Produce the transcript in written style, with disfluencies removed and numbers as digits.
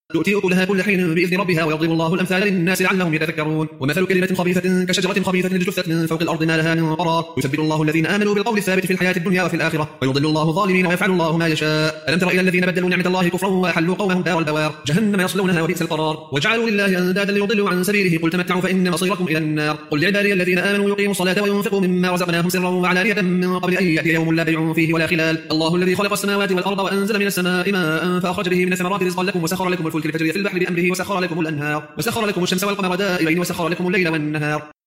تؤتي أكلها كل حين بإذن ربها ويضرب الله الأمثال للناس لعلهم يتذكرون. ومثل كلمة خبيثة كشجرة خبيثة اجتثت من فوق الأرض ما لها من قرار. يثبت الله الذين آمنوا بالقول الثابت في الحياة الدنيا وفي الآخرة ويضل الله الظالمين ويفعل الله ما يشاء. ألم تر إلى الذين بدلوا نعمة الله كفرا وأحلوا قومهم دار البوار جهنم يصلونها وبئس القرار. وجعلوا لله أندادا ليضلوا عن سبيله قل تمتعوا فإن مصيركم إلى النار. قل لعبادي الذين آمنوا يقيموا الصلاة وينفقوا مما رزقناهم سرا وعلانية من قبل أن يأتي يوم لا بيع فيه ولا خلال. الله الذي خلق السماوات والأرض وأنزل من السماء ماء فأخرج به من الثمرات رزقا لكم وسخر لكم الفلك لتجري في البحر بأمره وسخر لكم الأنهار وسخر لكم الشمس والقمر دائبين وسخر لكم الليل والنهار